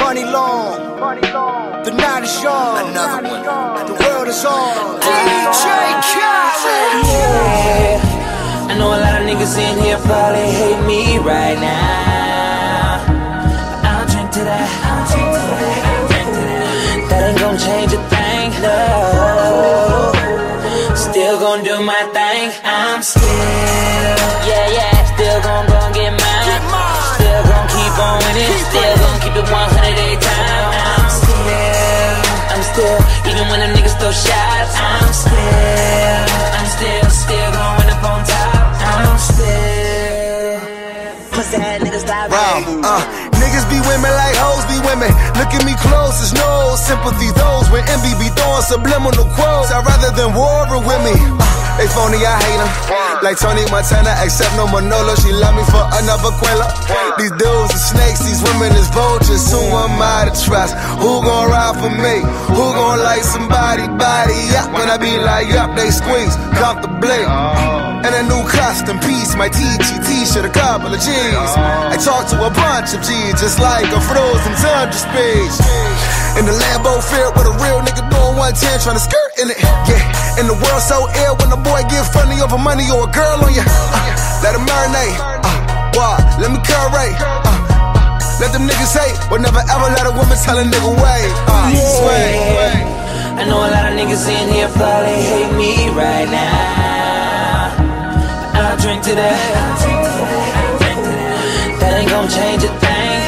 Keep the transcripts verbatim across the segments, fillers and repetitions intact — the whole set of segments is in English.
Money long, the night is young, another one. The world is on. D J Khaled. Yeah, I know a lot of niggas in here probably hate me right now. I'll drink to that. I'll drink to that. I'll drink to that. That ain't gon' change a thing, no. Still gon' do my thing. I'm still, yeah, yeah. Still gon' go and get mine. Still gon' keep on winning. Still gon' keep it one hundred every time. I'm still, I'm still, even when them niggas throw shots. I'm still, I'm still, still going up on top. I'm still, pussy head niggas stop it. Uh, niggas be women like hoes be women. Look at me close, there's no sympathy. Those when envy be throwing subliminal quotes. I'd rather than war with me. Uh, They phony, I hate them. Like Tony Montana, except no Manolo. She love me for another Quella. These dudes are snakes, these women is vultures. Who am I to trust? Who gon' ride for me? Who gon' like somebody body up? When I be like, yup, they squeeze comfortably. And a new custom piece, my T G t-shirt, a couple of G's. I talk to a bunch of G's, just like a frozen tundra speech. In the Lambo filled with a real nigga doing one ten, trying to skirt in it. Yeah, and the world so ill when the boy get funny over money or a girl on you. Uh, let him marinate. Uh, what? Let me curate. Uh, let them niggas hate, but never ever let a woman tell a nigga wait. Uh, yeah. Sway. I know a lot of niggas in here probably hate me right now. I'll drink to that. I'll drink to that. I'll drink to that. That ain't gon' change a thing.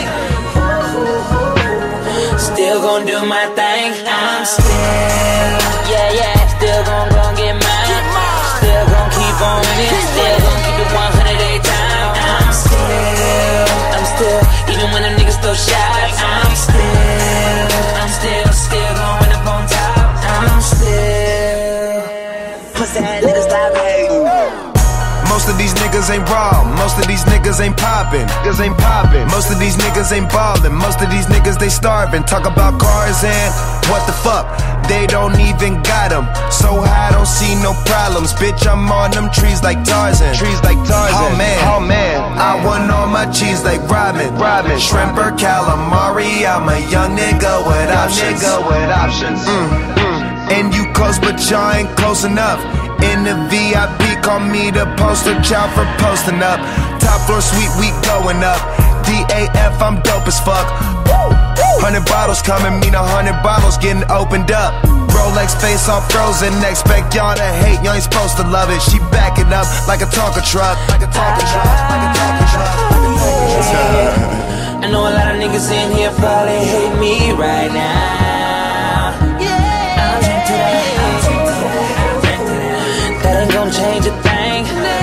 Still gon' do my thing. I'm still, yeah, yeah. Still gon' go and get mine. Still gon' keep on winning. Still gon' keep it one hundred every time. I'm still, I'm still, even when them niggas throw shots. I'm still, I'm still, still going up on top. I'm still, pussy head niggas stop hating. Most of these niggas ain't raw, most of these niggas ain't poppin', niggas ain't poppin'. Most of these niggas ain't ballin', most of these niggas they starvin'. Talk about cars and what the fuck, they don't even got them. So high, I don't see no problems. Bitch, I'm on them trees like Tarzan. Trees like Tarzan. Oh man, oh man. I want all my cheese like Robin. Robin. Shrimp or calamari. I'm a young nigga with options. Nigga with options. Mm, mm. And you close, but y'all ain't close enough. In the V I P, call me the poster child for posting up. Top floor suite, we going up. D A F, I'm dope as fuck. Hundred bottles coming, mean a hundred bottles getting opened up. Rolex face all frozen, expect y'all to hate, y'all ain't supposed to love it. She backing up like a Tonka truck, like a Tonka truck, like a Tonka truck, like a Tonka truck. I know a lot of niggas in here probably hate me right now. Yeah, I'll drink to that. I'll drink to that. I'll drink to that. That ain't gon' change a thing.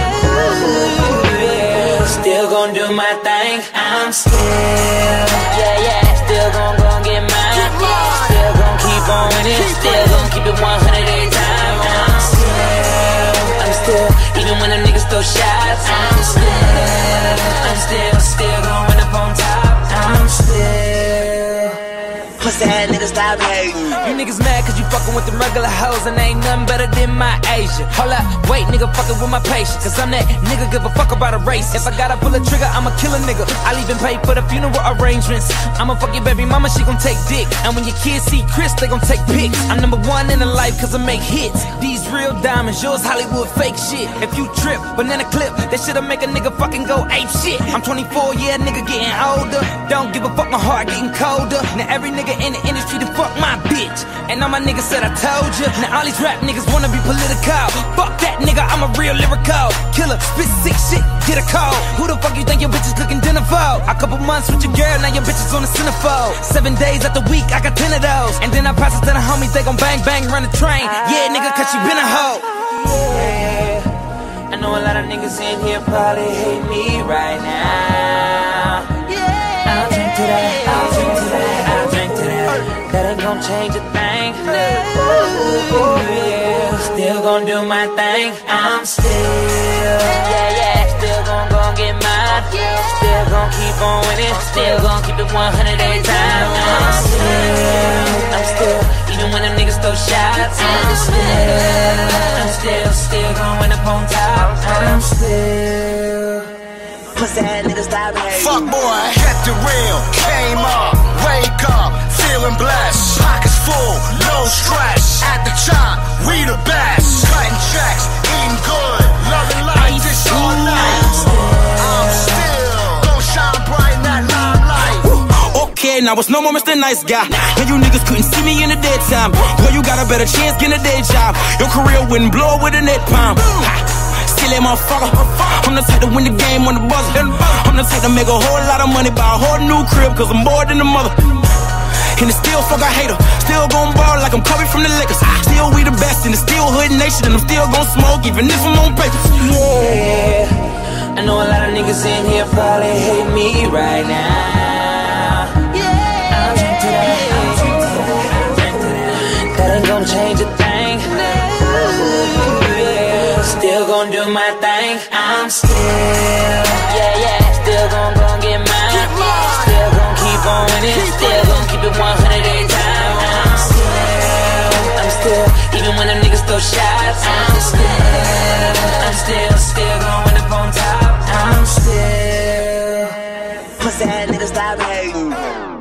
Yeah, still gon' do my thing. I'm still, yeah, yeah. Still gon' go and get mine. Still gon' keep on winning. Still gon' keep it one hundred every time. I'm still, I'm still, even when them niggas throw shots. I'm still, I'm still, still going up on top. I'm still, pussy head niggas stop hating. You niggas mad cause you fucking with them regular hoes and ain't nothing better than my Asian. Hold up, wait nigga fucking with my patience. Cause I'm that nigga give a fuck about a race. If I gotta pull a trigger, I'ma kill a nigga. I'll even pay for the funeral arrangements. I'ma fuck your baby mama, she gon' take dick. And when your kids see Chris, they gon' take pics. I'm number one in the life cause I make hits. These real diamonds, yours Hollywood fake shit. If you trip, banana clip, that shit'll make a nigga fucking go ape shit. I'm twenty-four, yeah, nigga getting older. Don't give a fuck, my heart getting colder. Now every nigga in the industry to fuck my bitch. And all my niggas said I told you. Now all these rap niggas wanna be political. Fuck that nigga, I'm a real lyrical killer. Spit sick shit, get a call. Who the fuck you think your bitch is cooking dinner for? A couple months with your girl, now your bitch is on the centerfold. Seven days out the week, I got ten of those. And then I pass it to the homies, they gon' bang bang run the train. Yeah nigga, cause you been a hoe. Yeah, I know a lot of niggas in here probably hate me right now. Yeah, I'll drink to that, I'll drink to that, I'll drink to that. That ain't gon' change a thing. Yeah, still gon' do my thing. I'm still, yeah, yeah. Still gon' go and get mine. Still gon' keep on winning. Still gon' keep it one hundred every time. I'm still, I'm still, even when them niggas throw shots. I'm still, I'm still, still going up on top. I'm still, pussy head niggas stop hating. Fuck boy, get the real, came up, wake up. I was no more Mister Nice Guy. And you niggas couldn't see me in the daytime. Boy, you got a better chance getting a day job. Your career wouldn't blow with a net palm. Silly motherfucker, I'm the type to win the game on the buzzer. I'm the type to make a whole lot of money, buy a whole new crib, cause I'm more than a mother. And it's still fuck I hate her. Still gon' ball like I'm Kobe from the Lakers. Still we the best in the still hood nation, and I'm still gon' smoke even if I'm on papers. Yeah, I know a lot of niggas in here probably hate me right now. Yeah, I'm into that, I'm into that. That ain't gon' change a thing. Yeah, still gon' do my thing. I'm still, yeah, yeah, still gon' gon' get mine. Still gon' keep on winning. Still gon' keep it one hundred every time. I'm still, I'm still, even when them niggas throw shots. I'm still, I'm still, still gon' win up on top. I'm still, pussy ass niggas stop hating.